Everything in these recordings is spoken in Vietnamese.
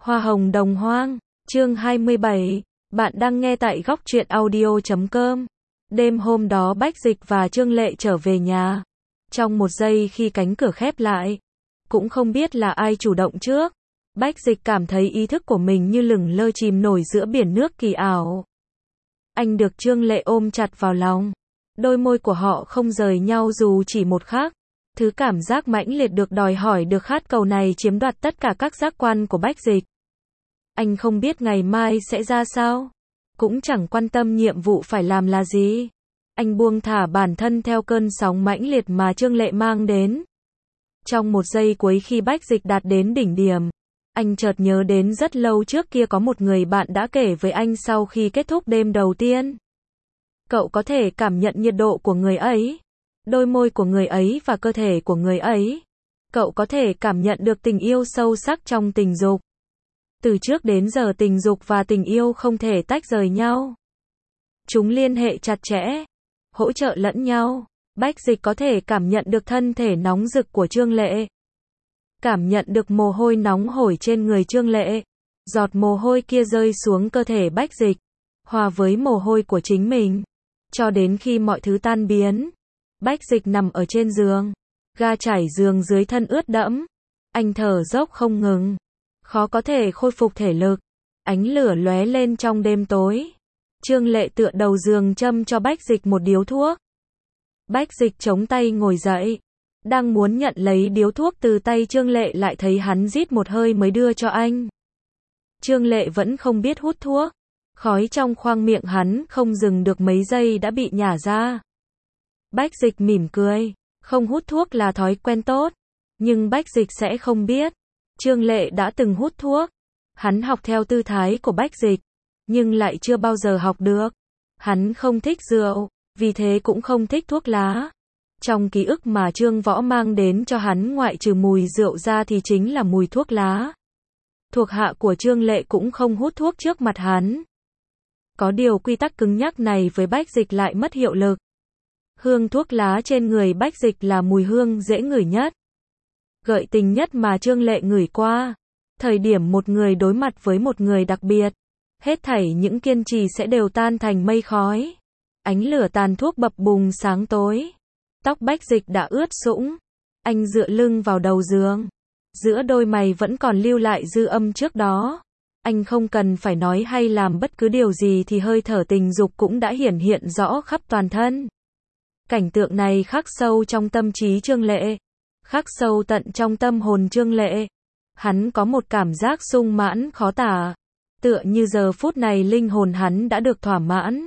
Hoa hồng đồng hoang, chương 27, bạn đang nghe tại góc truyện audio.com. Đêm hôm đó Bách Dịch và Trương Lệ trở về nhà. Trong một giây khi cánh cửa khép lại, cũng không biết là ai chủ động trước. Bách Dịch cảm thấy ý thức của mình như lửng lơ chìm nổi giữa biển nước kỳ ảo. Anh được Trương Lệ ôm chặt vào lòng. Đôi môi của họ không rời nhau dù chỉ một khắc. Thứ cảm giác mãnh liệt được đòi hỏi được khát cầu này chiếm đoạt tất cả các giác quan của Bách Dịch. Anh không biết ngày mai sẽ ra sao, cũng chẳng quan tâm nhiệm vụ phải làm là gì. Anh buông thả bản thân theo cơn sóng mãnh liệt mà Trương Lệ mang đến. Trong một giây cuối khi Bách Dịch đạt đến đỉnh điểm, anh chợt nhớ đến rất lâu trước kia có một người bạn đã kể với anh sau khi kết thúc đêm đầu tiên. Cậu có thể cảm nhận nhiệt độ của người ấy, đôi môi của người ấy và cơ thể của người ấy. Cậu có thể cảm nhận được tình yêu sâu sắc trong tình dục. Từ trước đến giờ tình dục và tình yêu không thể tách rời nhau. Chúng liên hệ chặt chẽ, hỗ trợ lẫn nhau. Bách Dịch có thể cảm nhận được thân thể nóng rực của Trương Lệ. Cảm nhận được mồ hôi nóng hổi trên người Trương Lệ. Giọt mồ hôi kia rơi xuống cơ thể Bách Dịch, hòa với mồ hôi của chính mình. Cho đến khi mọi thứ tan biến, Bách Dịch nằm ở trên giường. Ga trải giường dưới thân ướt đẫm. Anh thở dốc không ngừng. Khó có thể khôi phục thể lực. Ánh lửa lóe lên trong đêm tối. Trương Lệ tựa đầu giường châm cho Bách Dịch một điếu thuốc. Bách Dịch chống tay ngồi dậy. Đang muốn nhận lấy điếu thuốc từ tay Trương Lệ lại thấy hắn rít một hơi mới đưa cho anh. Trương Lệ vẫn không biết hút thuốc. Khói trong khoang miệng hắn không dừng được mấy giây đã bị nhả ra. Bách Dịch mỉm cười. Không hút thuốc là thói quen tốt. Nhưng Bách Dịch sẽ không biết. Trương Lệ đã từng hút thuốc. Hắn học theo tư thái của Bách Dịch, nhưng lại chưa bao giờ học được. Hắn không thích rượu, vì thế cũng không thích thuốc lá. Trong ký ức mà Trương Võ mang đến cho hắn ngoại trừ mùi rượu ra thì chính là mùi thuốc lá. Thuộc hạ của Trương Lệ cũng không hút thuốc trước mặt hắn. Có điều quy tắc cứng nhắc này với Bách Dịch lại mất hiệu lực. Hương thuốc lá trên người Bách Dịch là mùi hương dễ ngửi nhất, gợi tình nhất mà Trương Lệ ngửi qua. Thời điểm một người đối mặt với một người đặc biệt, hết thảy những kiên trì sẽ đều tan thành mây khói. Ánh lửa tàn thuốc bập bùng sáng tối. Tóc Bách Dịch đã ướt sũng. Anh dựa lưng vào đầu giường. Giữa đôi mày vẫn còn lưu lại dư âm trước đó. Anh không cần phải nói hay làm bất cứ điều gì thì hơi thở tình dục cũng đã hiển hiện rõ khắp toàn thân. Cảnh tượng này khắc sâu trong tâm trí Trương Lệ. Khắc sâu tận trong tâm hồn Trương Lệ. Hắn có một cảm giác sung mãn khó tả. Tựa như giờ phút này linh hồn hắn đã được thỏa mãn.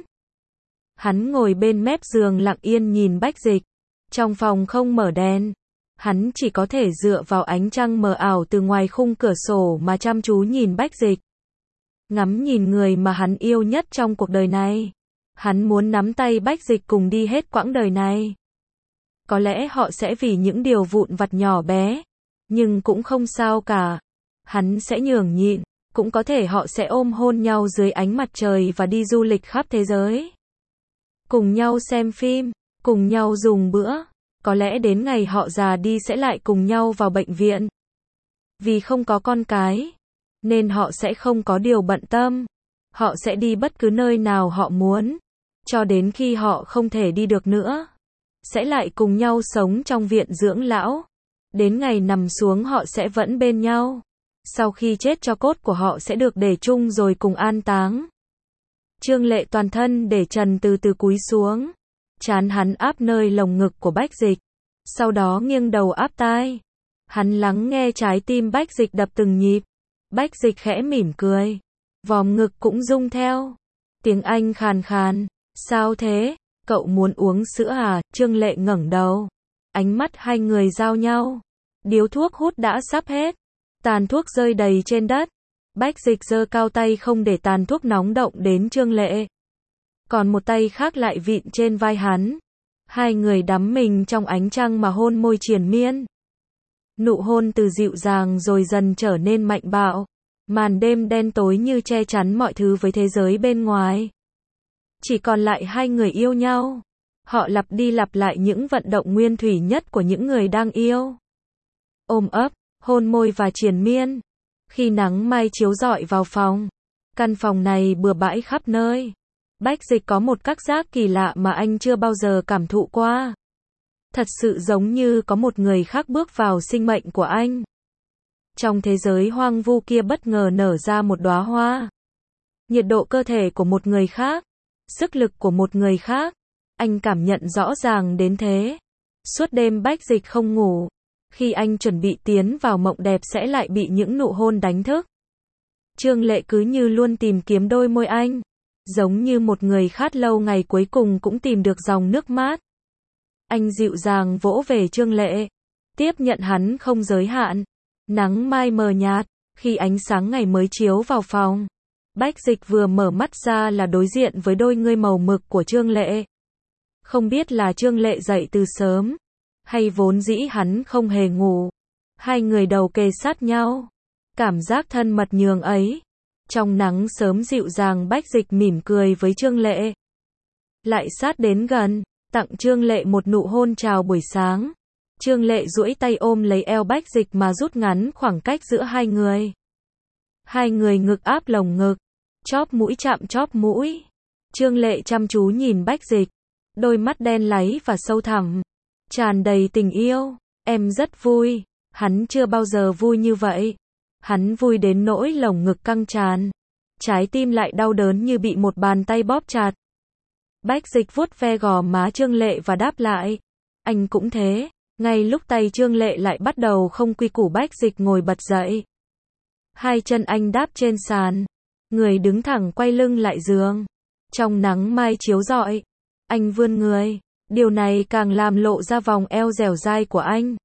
Hắn ngồi bên mép giường lặng yên nhìn Bách Dịch. Trong phòng không mở đèn. Hắn chỉ có thể dựa vào ánh trăng mờ ảo từ ngoài khung cửa sổ mà chăm chú nhìn Bách Dịch. Ngắm nhìn người mà hắn yêu nhất trong cuộc đời này. Hắn muốn nắm tay Bách Dịch cùng đi hết quãng đời này. Có lẽ họ sẽ vì những điều vụn vặt nhỏ bé, nhưng cũng không sao cả. Hắn sẽ nhường nhịn, cũng có thể họ sẽ ôm hôn nhau dưới ánh mặt trời và đi du lịch khắp thế giới. Cùng nhau xem phim, cùng nhau dùng bữa, có lẽ đến ngày họ già đi sẽ lại cùng nhau vào bệnh viện. Vì không có con cái, nên họ sẽ không có điều bận tâm. Họ sẽ đi bất cứ nơi nào họ muốn, cho đến khi họ không thể đi được nữa. Sẽ lại cùng nhau sống trong viện dưỡng lão. Đến ngày nằm xuống họ sẽ vẫn bên nhau. Sau khi chết tro cốt của họ sẽ được để chung rồi cùng an táng. Trương Lệ toàn thân để trần từ từ cúi xuống. Trán hắn áp nơi lồng ngực của Bách Dịch. Sau đó nghiêng đầu áp tai. Hắn lắng nghe trái tim Bách Dịch đập từng nhịp. Bách Dịch khẽ mỉm cười. Vòm ngực cũng rung theo. Tiếng anh khàn khàn. Sao thế? Cậu muốn uống sữa à? Trương Lệ ngẩng đầu. Ánh mắt hai người giao nhau. Điếu thuốc hút đã sắp hết. Tàn thuốc rơi đầy trên đất. Bách Dịch giơ cao tay không để tàn thuốc nóng động đến Trương Lệ. Còn một tay khác lại vịn trên vai hắn. Hai người đắm mình trong ánh trăng mà hôn môi triền miên. Nụ hôn từ dịu dàng rồi dần trở nên mạnh bạo. Màn đêm đen tối như che chắn mọi thứ với thế giới bên ngoài. Chỉ còn lại hai người yêu nhau. Họ lặp đi lặp lại những vận động nguyên thủy nhất của những người đang yêu. Ôm ấp, hôn môi và triền miên. Khi nắng mai chiếu rọi vào phòng, căn phòng này bừa bãi khắp nơi. Bách Dịch có một cảm giác kỳ lạ mà anh chưa bao giờ cảm thụ qua. Thật sự giống như có một người khác bước vào sinh mệnh của anh. Trong thế giới hoang vu kia bất ngờ nở ra một đóa hoa. Nhiệt độ cơ thể của một người khác, sức lực của một người khác, anh cảm nhận rõ ràng đến thế. Suốt đêm Bách Dịch không ngủ. Khi anh chuẩn bị tiến vào mộng đẹp sẽ lại bị những nụ hôn đánh thức. Trương Lệ cứ như luôn tìm kiếm đôi môi anh, giống như một người khát lâu ngày cuối cùng cũng tìm được dòng nước mát. Anh dịu dàng vỗ về Trương Lệ, tiếp nhận hắn không giới hạn. Nắng mai mờ nhạt, khi ánh sáng ngày mới chiếu vào phòng, Bách Dịch vừa mở mắt ra là đối diện với đôi ngươi màu mực của Trương Lệ. Không biết là Trương Lệ dậy từ sớm, hay vốn dĩ hắn không hề ngủ. Hai người đầu kề sát nhau, cảm giác thân mật nhường ấy. Trong nắng sớm dịu dàng Bách Dịch mỉm cười với Trương Lệ. Lại sát đến gần, tặng Trương Lệ một nụ hôn chào buổi sáng. Trương Lệ duỗi tay ôm lấy eo Bách Dịch mà rút ngắn khoảng cách giữa hai người. Hai người ngực áp lồng ngực, chóp mũi chạm chóp mũi. Trương Lệ chăm chú nhìn Bách Dịch, đôi mắt đen láy và sâu thẳm, tràn đầy tình yêu. Em rất vui, hắn chưa bao giờ vui như vậy. Hắn vui đến nỗi lồng ngực căng tràn, trái tim lại đau đớn như bị một bàn tay bóp chặt. Bách Dịch vuốt ve gò má Trương Lệ và đáp lại. Anh cũng thế. Ngay lúc tay Trương Lệ lại bắt đầu không quy củ Bách Dịch ngồi bật dậy. Hai chân anh đáp trên sàn, người đứng thẳng quay lưng lại giường. Trong nắng mai chiếu rọi, anh vươn người, điều này càng làm lộ ra vòng eo dẻo dai của anh.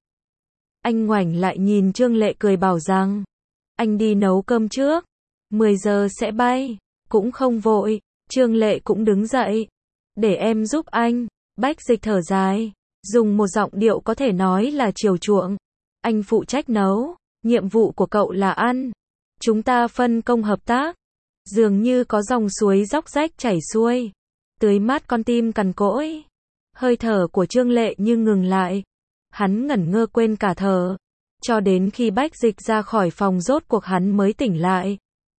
Anh ngoảnh lại nhìn Trương Lệ cười bảo rằng, anh đi nấu cơm trước, 10 giờ sẽ bay, cũng không vội. Trương Lệ cũng đứng dậy, để em giúp anh. Bách Dịch thở dài, dùng một giọng điệu có thể nói là chiều chuộng. Anh phụ trách nấu, nhiệm vụ của cậu là ăn. Chúng ta phân công hợp tác. Dường như có dòng suối róc rách chảy xuôi, tưới mát con tim cằn cỗi. Hơi thở của Trương Lệ như ngừng lại. Hắn ngẩn ngơ quên cả thở. Cho đến khi Bách Dịch ra khỏi phòng rốt cuộc hắn mới tỉnh lại.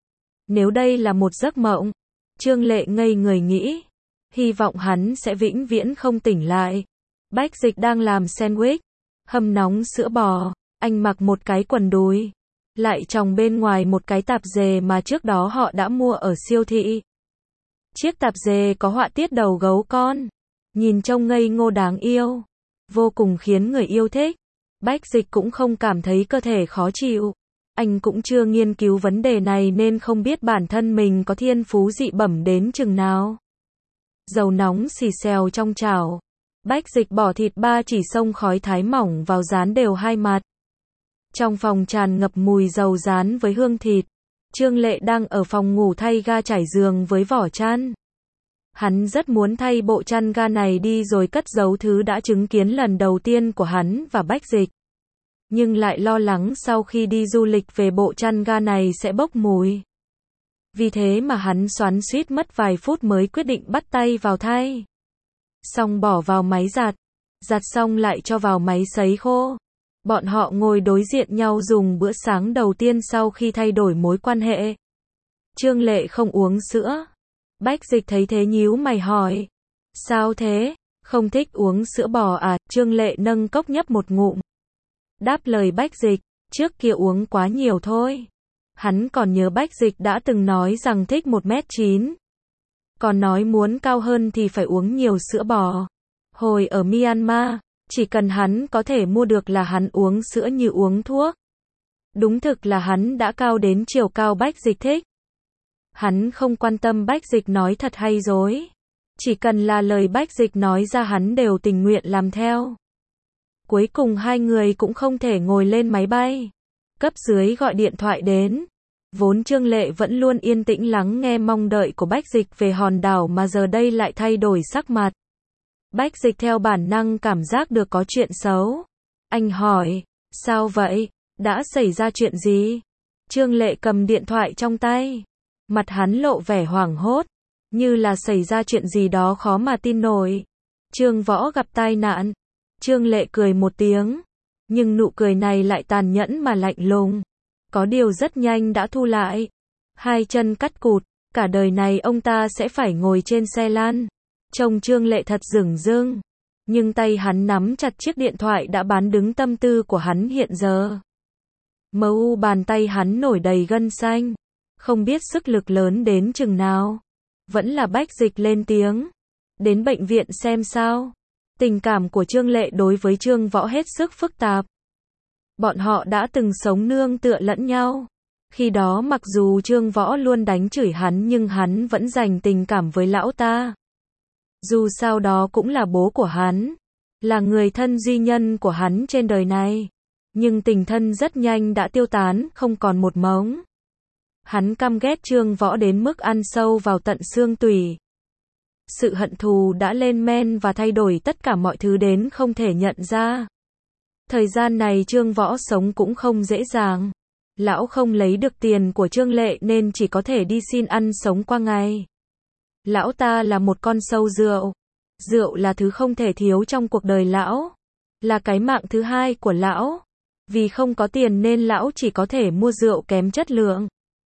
Nếu đây là một giấc mộng, Trương Lệ ngây người nghĩ, hy vọng hắn sẽ vĩnh viễn không tỉnh lại. Bách Dịch đang làm sandwich, hâm nóng sữa bò, anh mặc một cái quần đùi, lại tròng bên ngoài một cái tạp dề mà trước đó họ đã mua ở siêu thị. Chiếc tạp dề có họa tiết đầu gấu con, nhìn trông ngây ngô đáng yêu, vô cùng khiến người yêu thích. Bách Dịch cũng không cảm thấy cơ thể khó chịu. Anh cũng chưa nghiên cứu vấn đề này nên không biết bản thân mình có thiên phú dị bẩm đến chừng nào. Dầu nóng xì xèo trong chảo. Bách Dịch bỏ thịt ba chỉ xông khói thái mỏng vào rán đều hai mặt. Trong phòng tràn ngập mùi dầu rán với hương thịt. Trương Lệ đang ở phòng ngủ thay ga trải giường với vỏ chăn. Hắn rất muốn thay bộ chăn ga này đi rồi cất giấu thứ đã chứng kiến lần đầu tiên của hắn và Bách Dịch. Nhưng lại lo lắng sau khi đi du lịch về bộ chăn ga này sẽ bốc mùi. Vì thế mà hắn xoắn xuýt mất vài phút mới quyết định bắt tay vào thay. Xong bỏ vào máy giặt. Giặt xong lại cho vào máy sấy khô. Bọn họ ngồi đối diện nhau dùng bữa sáng đầu tiên sau khi thay đổi mối quan hệ. Trương Lệ không uống sữa. Bách Dịch thấy thế nhíu mày hỏi. Sao thế? Không thích uống sữa bò à? Trương Lệ nâng cốc nhấp một ngụm. Đáp lời Bách Dịch, trước kia uống quá nhiều thôi. Hắn còn nhớ Bách Dịch đã từng nói rằng thích 1m9. Còn nói muốn cao hơn thì phải uống nhiều sữa bò. Hồi ở Myanmar, chỉ cần hắn có thể mua được là hắn uống sữa như uống thuốc. Đúng thực là hắn đã cao đến chiều cao Bách Dịch thích. Hắn không quan tâm Bách Dịch nói thật hay dối. Chỉ cần là lời Bách Dịch nói ra hắn đều tình nguyện làm theo. Cuối cùng hai người cũng không thể ngồi lên máy bay. Cấp dưới gọi điện thoại đến. Vốn Trương Lệ vẫn luôn yên tĩnh lắng nghe mong đợi của Bách Dịch về hòn đảo mà giờ đây lại thay đổi sắc mặt. Bách Dịch theo bản năng cảm giác được có chuyện xấu. Anh hỏi, sao vậy? Đã xảy ra chuyện gì? Trương Lệ cầm điện thoại trong tay. Mặt hắn lộ vẻ hoảng hốt, như là xảy ra chuyện gì đó khó mà tin nổi. Trương Võ gặp tai nạn. Trương Lệ cười một tiếng, nhưng nụ cười này lại tàn nhẫn mà lạnh lùng. có điều rất nhanh đã thu lại. Hai chân cắt cụt, cả đời này ông ta sẽ phải ngồi trên xe lăn. Trông Trương Lệ thật dửng dưng. Nhưng tay hắn nắm chặt chiếc điện thoại đã bán đứng tâm tư của hắn hiện giờ. MU bàn tay hắn nổi đầy gân xanh. Không biết sức lực lớn đến chừng nào. Vẫn là Bách Dịch lên tiếng. Đến bệnh viện xem sao. Tình cảm của Trương Lệ đối với Trương Võ hết sức phức tạp. Bọn họ đã từng sống nương tựa lẫn nhau. Khi đó mặc dù Trương Võ luôn đánh chửi hắn nhưng hắn vẫn dành tình cảm với lão ta. Dù sao đó cũng là bố của hắn. Là người thân duy nhân của hắn trên đời này. Nhưng tình thân rất nhanh đã tiêu tán, không còn một mống. Hắn căm ghét Trương Võ đến mức ăn sâu vào tận xương tủy. Sự hận thù đã lên men và thay đổi tất cả mọi thứ đến không thể nhận ra. Thời gian này Trương Võ sống cũng không dễ dàng. Lão không lấy được tiền của Trương Lệ nên chỉ có thể đi xin ăn sống qua ngày. Lão ta là một con sâu rượu. Rượu là thứ không thể thiếu trong cuộc đời lão. Là cái mạng thứ hai của lão. Vì không có tiền nên lão chỉ có thể mua rượu kém chất lượng.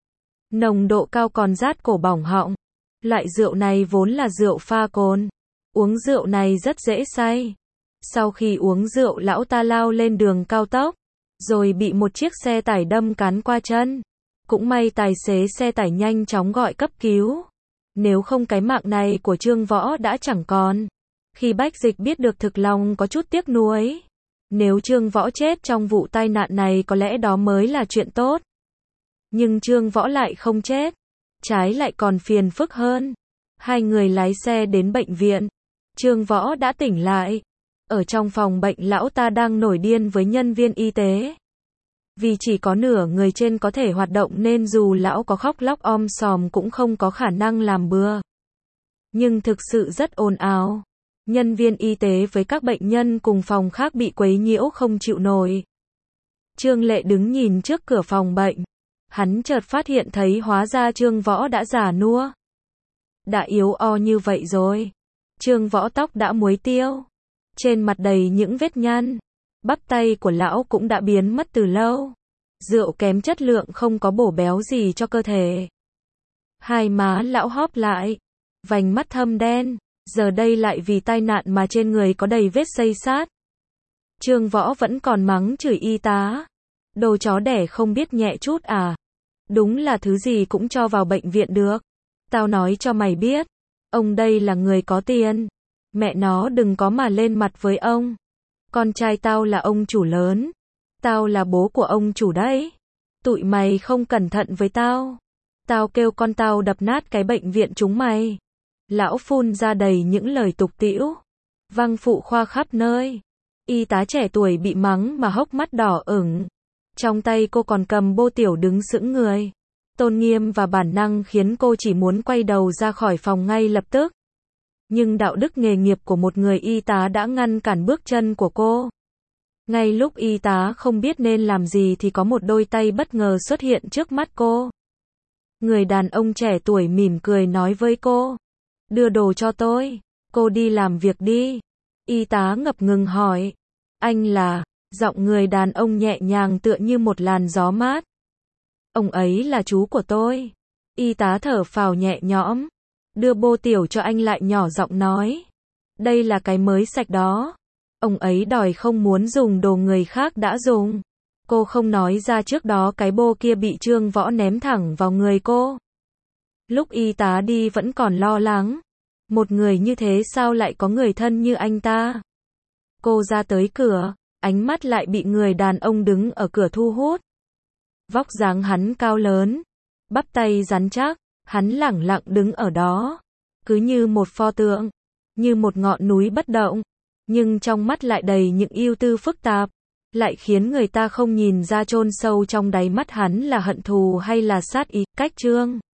Nồng độ cao còn rát cổ bỏng họng. Loại rượu này vốn là rượu pha cồn. Uống rượu này rất dễ say. Sau khi uống rượu lão ta lao lên đường cao tốc. Rồi bị một chiếc xe tải đâm cán qua chân. Cũng may tài xế xe tải nhanh chóng gọi cấp cứu. Nếu không cái mạng này của Trương Võ đã chẳng còn. Khi Bách Dịch biết được thực lòng có chút tiếc nuối. Nếu Trương Võ chết trong vụ tai nạn này có lẽ đó mới là chuyện tốt. Nhưng Trương Võ lại không chết. Trái lại còn phiền phức hơn. Hai người lái xe đến bệnh viện. Trương Võ đã tỉnh lại. Ở trong phòng bệnh lão ta đang nổi điên với nhân viên y tế. Vì chỉ có nửa người trên có thể hoạt động nên dù lão có khóc lóc om sòm cũng không có khả năng làm bừa. Nhưng thực sự rất ồn ào. Nhân viên y tế với các bệnh nhân cùng phòng khác bị quấy nhiễu không chịu nổi. Trương Lệ đứng nhìn trước cửa phòng bệnh. Hắn chợt phát hiện thấy hóa ra Trương Võ đã già nua. Đã yếu o như vậy rồi. Trương Võ tóc đã muối tiêu. Trên mặt đầy những vết nhăn. Bắp tay của lão cũng đã biến mất từ lâu. Rượu kém chất lượng không có bổ béo gì cho cơ thể. Hai má lão hóp lại. Vành mắt thâm đen. Giờ đây lại vì tai nạn mà trên người có đầy vết xây xát. Trương Võ vẫn còn mắng chửi y tá. Đồ chó đẻ không biết nhẹ chút à. Đúng là thứ gì cũng cho vào bệnh viện được. Tao nói cho mày biết. Ông đây là người có tiền. Mẹ nó đừng có mà lên mặt với ông. Con trai tao là ông chủ lớn. Tao là bố của ông chủ đấy. Tụi mày không cẩn thận với tao. Tao kêu con tao đập nát cái bệnh viện chúng mày. Lão phun ra đầy những lời tục tĩu. Văng phụ khoa khắp nơi. Y tá trẻ tuổi bị mắng mà hốc mắt đỏ ửng. Trong tay cô còn cầm bô tiểu đứng sững người. Tôn nghiêm và bản năng khiến cô chỉ muốn quay đầu ra khỏi phòng ngay lập tức. Nhưng đạo đức nghề nghiệp của một người y tá đã ngăn cản bước chân của cô. Ngay lúc y tá không biết nên làm gì thì có một đôi tay bất ngờ xuất hiện trước mắt cô. Người đàn ông trẻ tuổi mỉm cười nói với cô. Đưa đồ cho tôi. Cô đi làm việc đi. Y tá ngập ngừng hỏi. Anh là... Giọng người đàn ông nhẹ nhàng tựa như một làn gió mát. Ông ấy là chú của tôi. Y tá thở phào nhẹ nhõm. Đưa bô tiểu cho anh lại nhỏ giọng nói. Đây là cái mới sạch đó. Ông ấy đòi không muốn dùng đồ người khác đã dùng. Cô không nói ra trước đó cái bô kia bị Trương Võ ném thẳng vào người cô. Lúc y tá đi vẫn còn lo lắng. Một người như thế sao lại có người thân như anh ta? Cô ra tới cửa. Ánh mắt lại bị người đàn ông đứng ở cửa thu hút. Vóc dáng hắn cao lớn. Bắp tay rắn chắc. Hắn lẳng lặng đứng ở đó. Cứ như một pho tượng. Như một ngọn núi bất động. Nhưng trong mắt lại đầy những ưu tư phức tạp. Lại khiến người ta không nhìn ra chôn sâu trong đáy mắt hắn là hận thù hay là sát ý. Cách Trương